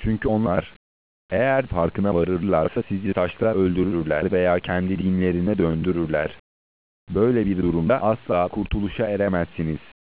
Çünkü onlar, eğer farkına varırlarsa sizi taşla öldürürler veya kendi dinlerine döndürürler. Böyle bir durumda asla kurtuluşa eremezsiniz.